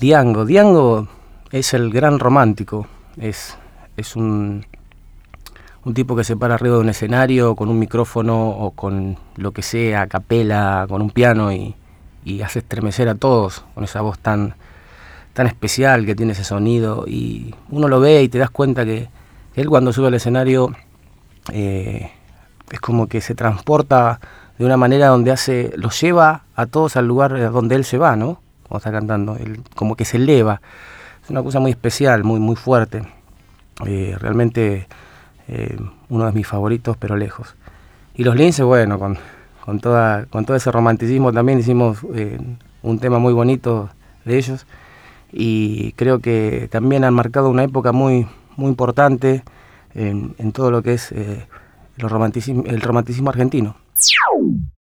Diango. Diango es el gran romántico. Es un tipo que se para arriba de un escenario con un micrófono o con lo que sea, a capela, con un piano y hace estremecer a todos con esa voz tan especial que tiene ese sonido. Y uno lo ve y te das cuenta que él cuando sube al escenario es como que se transporta de una manera donde los lleva a todos al lugar donde él se va, ¿no? Cuando está cantando, él como que se eleva. Es una cosa muy especial, muy fuerte. Realmente uno de mis favoritos, pero lejos. Y los Lince, bueno, con todo ese romanticismo también hicimos un tema muy bonito de ellos. Y creo que también han marcado una época muy importante en todo lo que es el romanticismo argentino.